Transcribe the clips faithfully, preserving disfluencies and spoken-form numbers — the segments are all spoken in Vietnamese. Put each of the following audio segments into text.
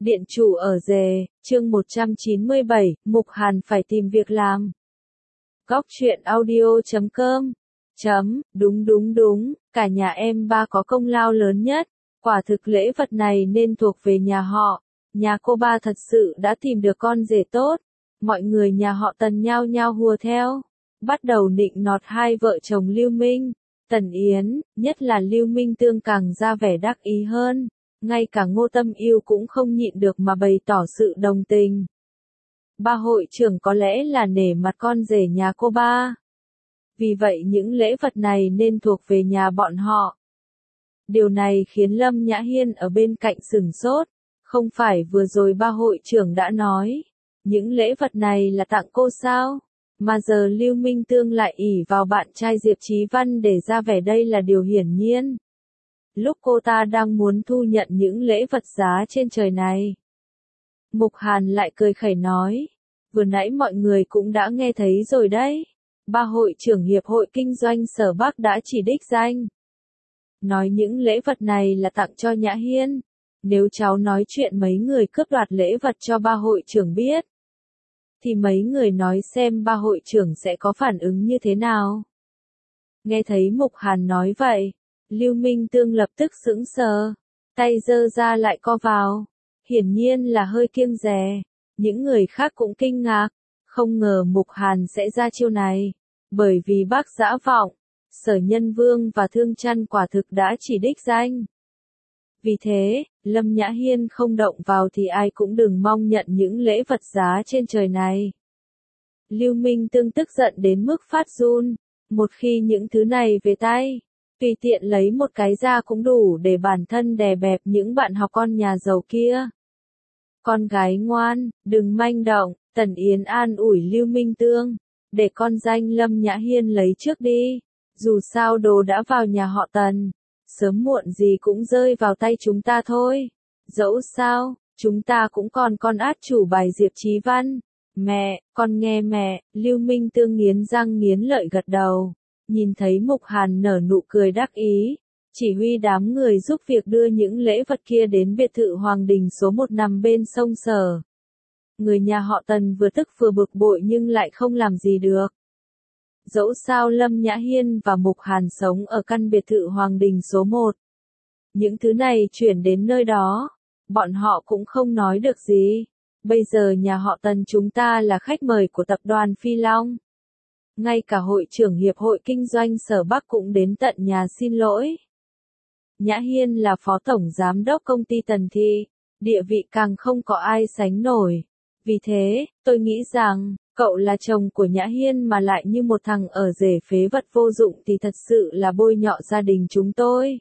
Điện chủ ở rề, chương một trăm chín mươi bảy, Mục Hàn phải tìm việc làm. Góc truyện audio chấm com. Chấm, đúng đúng đúng, cả nhà em ba có công lao lớn nhất. Quả thực lễ vật này nên thuộc về nhà họ. Nhà cô ba thật sự đã tìm được con rể tốt. Mọi người nhà họ Tần nhao nhao hùa theo. Bắt đầu nịnh nọt hai vợ chồng Lưu Minh, Tần Yến, nhất là Lưu Minh Tương càng ra vẻ đắc ý hơn. Ngay cả Ngô Tâm Yêu cũng không nhịn được mà bày tỏ sự đồng tình. Ba hội trưởng có lẽ là nể mặt con rể nhà cô ba. Vì vậy những lễ vật này nên thuộc về nhà bọn họ. Điều này khiến Lâm Nhã Hiên ở bên cạnh sửng sốt. Không phải vừa rồi ba hội trưởng đã nói, những lễ vật này là tặng cô sao? Mà giờ Lưu Minh Tương lại ỷ vào bạn trai Diệp Chí Văn để ra vẻ đây là điều hiển nhiên. Lúc cô ta đang muốn thu nhận những lễ vật giá trên trời này. Mục Hàn lại cười khẩy nói, vừa nãy mọi người cũng đã nghe thấy rồi đấy. Ba hội trưởng Hiệp hội Kinh doanh Sở Bắc đã chỉ đích danh. Nói những lễ vật này là tặng cho Nhã Hiên. Nếu cháu nói chuyện mấy người cướp đoạt lễ vật cho ba hội trưởng biết, thì mấy người nói xem ba hội trưởng sẽ có phản ứng như thế nào. Nghe thấy Mục Hàn nói vậy, Lưu Minh Tương lập tức sững sờ, tay giơ ra lại co vào, hiển nhiên là hơi kiêng dè. Những người khác cũng kinh ngạc, không ngờ Mục Hàn sẽ ra chiêu này, bởi vì bác Dã Vọng, Sở Nhân Vương và Thương Trăn quả thực đã chỉ đích danh. Vì thế, Lâm Nhã Hiên không động vào thì ai cũng đừng mong nhận những lễ vật giá trên trời này. Lưu Minh Tương tức giận đến mức phát run, một khi những thứ này về tay, tùy tiện lấy một cái ra cũng đủ để bản thân đè bẹp những bạn học con nhà giàu kia. Con gái ngoan, đừng manh động, Tần Yến an ủi Lưu Minh Tương, để con danh Lâm Nhã Hiên lấy trước đi, dù sao đồ đã vào nhà họ Tần, sớm muộn gì cũng rơi vào tay chúng ta thôi. Dẫu sao, chúng ta cũng còn con át chủ bài Diệp Chí Văn. Mẹ, con nghe mẹ, Lưu Minh Tương nghiến răng nghiến lợi gật đầu. Nhìn thấy Mục Hàn nở nụ cười đắc ý, chỉ huy đám người giúp việc đưa những lễ vật kia đến biệt thự Hoàng Đình số một nằm bên sông Sở. Người nhà họ Tần vừa tức vừa bực bội nhưng lại không làm gì được. Dẫu sao Lâm Nhã Hiên và Mục Hàn sống ở căn biệt thự Hoàng Đình số một. Những thứ này chuyển đến nơi đó, bọn họ cũng không nói được gì. Bây giờ nhà họ Tần chúng ta là khách mời của tập đoàn Phi Long. Ngay cả hội trưởng Hiệp hội Kinh doanh Sở Bắc cũng đến tận nhà xin lỗi. Nhã Hiên là phó tổng giám đốc công ty Tần Thị, địa vị càng không có ai sánh nổi. Vì thế, tôi nghĩ rằng, cậu là chồng của Nhã Hiên mà lại như một thằng ở rể phế vật vô dụng thì thật sự là bôi nhọ gia đình chúng tôi.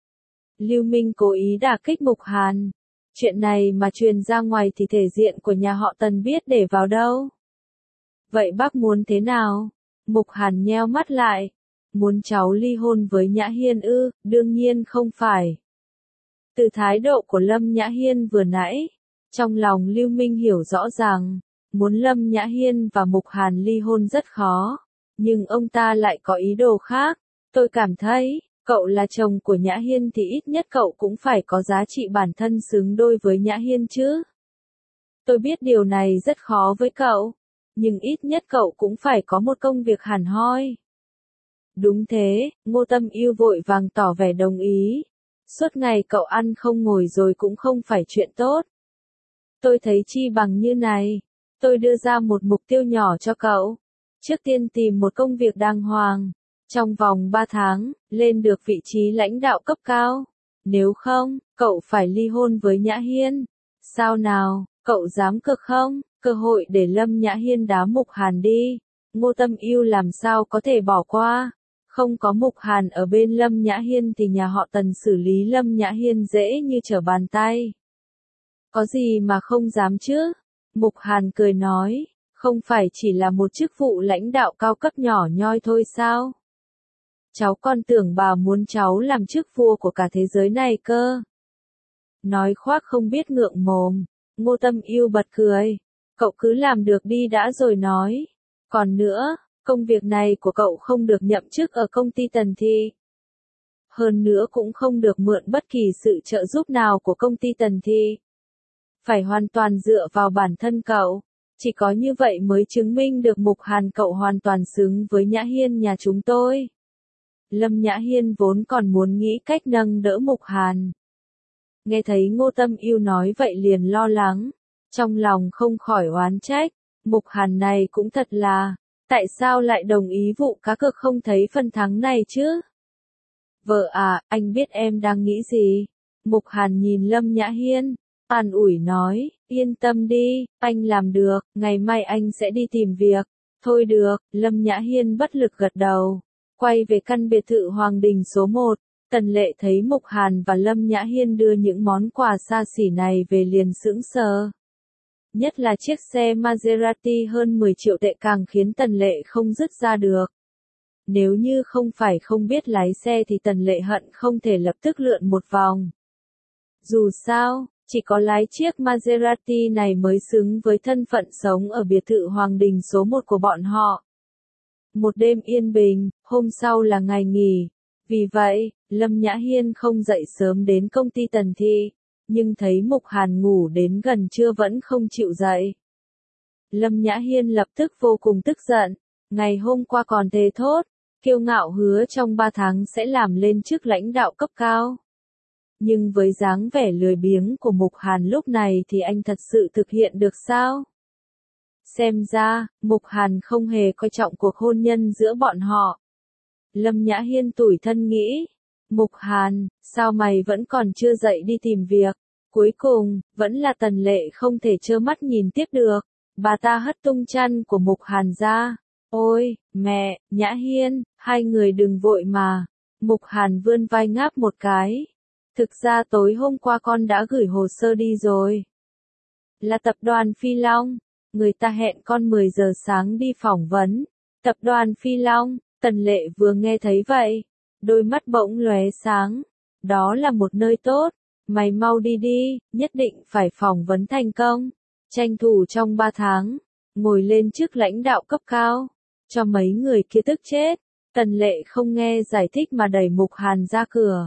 Lưu Minh cố ý đả kích Mục Hàn. Chuyện này mà truyền ra ngoài thì thể diện của nhà họ Tần biết để vào đâu. Vậy bác muốn thế nào? Mục Hàn nheo mắt lại. Muốn cháu ly hôn với Nhã Hiên ư? Đương nhiên không phải. Từ thái độ của Lâm Nhã Hiên vừa nãy, trong lòng Lưu Minh hiểu rõ ràng, muốn Lâm Nhã Hiên và Mục Hàn ly hôn rất khó, nhưng ông ta lại có ý đồ khác. Tôi cảm thấy, cậu là chồng của Nhã Hiên thì ít nhất cậu cũng phải có giá trị bản thân xứng đôi với Nhã Hiên chứ. Tôi biết điều này rất khó với cậu, nhưng ít nhất cậu cũng phải có một công việc hẳn hoi. Đúng thế, Ngô Tâm Yêu vội vàng tỏ vẻ đồng ý. Suốt ngày cậu ăn không ngồi rồi cũng không phải chuyện tốt. Tôi thấy chi bằng như này, tôi đưa ra một mục tiêu nhỏ cho cậu. Trước tiên tìm một công việc đàng hoàng, trong vòng ba tháng, lên được vị trí lãnh đạo cấp cao. Nếu không, cậu phải ly hôn với Nhã Hiên. Sao nào, cậu dám cực không? Cơ hội để Lâm Nhã Hiên đá Mục Hàn đi. Ngô Tâm Yêu làm sao có thể bỏ qua. Không có Mục Hàn ở bên Lâm Nhã Hiên thì nhà họ Tần xử lý Lâm Nhã Hiên dễ như trở bàn tay. Có gì mà không dám chứ? Mục Hàn cười nói, không phải chỉ là một chức vụ lãnh đạo cao cấp nhỏ nhoi thôi sao? Cháu còn tưởng bà muốn cháu làm chức vua của cả thế giới này cơ. Nói khoác không biết ngượng mồm, Ngô Tâm Yêu bật cười. Cậu cứ làm được đi đã rồi nói. Còn nữa, công việc này của cậu không được nhậm chức ở công ty Tần Thị. Hơn nữa cũng không được mượn bất kỳ sự trợ giúp nào của công ty Tần Thị. Phải hoàn toàn dựa vào bản thân cậu. Chỉ có như vậy mới chứng minh được Mục Hàn cậu hoàn toàn xứng với Nhã Hiên nhà chúng tôi. Lâm Nhã Hiên vốn còn muốn nghĩ cách nâng đỡ Mục Hàn. Nghe thấy Ngô Tâm Yêu nói vậy liền lo lắng. Trong lòng không khỏi oán trách. Mục Hàn này cũng thật là, tại sao lại đồng ý vụ cá cược không thấy phần thắng này chứ? Vợ à, anh biết em đang nghĩ gì? Mục Hàn nhìn Lâm Nhã Hiên, an ủi nói, yên tâm đi, anh làm được, ngày mai anh sẽ đi tìm việc. Thôi được, Lâm Nhã Hiên bất lực gật đầu. Quay về căn biệt thự Hoàng Đình số một, Tần Lệ thấy Mục Hàn và Lâm Nhã Hiên đưa những món quà xa xỉ này về liền sững sờ. Nhất là chiếc xe Maserati hơn mười triệu tệ càng khiến Tần Lệ không dứt ra được. Nếu như không phải không biết lái xe thì Tần Lệ hận không thể lập tức lượn một vòng. Dù sao, chỉ có lái chiếc Maserati này mới xứng với thân phận sống ở biệt thự Hoàng Đình số một của bọn họ. Một đêm yên bình, hôm sau là ngày nghỉ. Vì vậy, Lâm Nhã Hiên không dậy sớm đến công ty Tần Thị, nhưng thấy Mục Hàn ngủ đến gần trưa vẫn không chịu dậy. Lâm Nhã Hiên lập tức vô cùng tức giận, ngày hôm qua còn thề thốt, kiêu ngạo hứa trong ba tháng sẽ làm lên chức lãnh đạo cấp cao. Nhưng với dáng vẻ lười biếng của Mục Hàn lúc này thì anh thật sự thực hiện được sao? Xem ra, Mục Hàn không hề coi trọng cuộc hôn nhân giữa bọn họ. Lâm Nhã Hiên tủi thân nghĩ, Mục Hàn, sao mày vẫn còn chưa dậy đi tìm việc? Cuối cùng, vẫn là Tần Lệ không thể trơ mắt nhìn tiếp được. Bà ta hất tung chăn của Mục Hàn ra. Ôi, mẹ, Nhã Hiên, hai người đừng vội mà. Mục Hàn vươn vai ngáp một cái. Thực ra tối hôm qua con đã gửi hồ sơ đi rồi. Là tập đoàn Phi Long. Người ta hẹn con mười giờ sáng đi phỏng vấn. Tập đoàn Phi Long, Tần Lệ vừa nghe thấy vậy. Đôi mắt bỗng lóe sáng. Đó là một nơi tốt. Mày mau đi đi, nhất định phải phỏng vấn thành công. Tranh thủ trong ba tháng. Ngồi lên chức lãnh đạo cấp cao. Cho mấy người kia tức chết. Tần Lệ không nghe giải thích mà đẩy Mục Hàn ra cửa.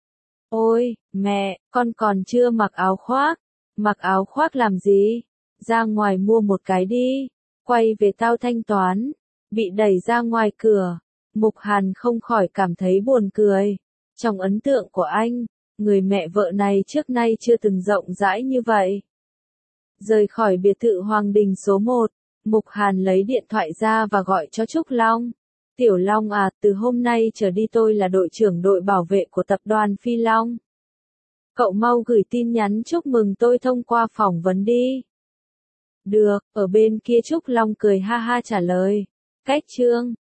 Ôi, mẹ, con còn chưa mặc áo khoác. Mặc áo khoác làm gì? Ra ngoài mua một cái đi. Quay về tao thanh toán. Bị đẩy ra ngoài cửa. Mục Hàn không khỏi cảm thấy buồn cười. Trong ấn tượng của anh, người mẹ vợ này trước nay chưa từng rộng rãi như vậy. Rời khỏi biệt thự Hoàng Đình số một, Mục Hàn lấy điện thoại ra và gọi cho Trúc Long. Tiểu Long à, từ hôm nay trở đi tôi là đội trưởng đội bảo vệ của tập đoàn Phi Long. Cậu mau gửi tin nhắn chúc mừng tôi thông qua phỏng vấn đi. Được, ở bên kia Trúc Long cười ha ha trả lời. Cách chương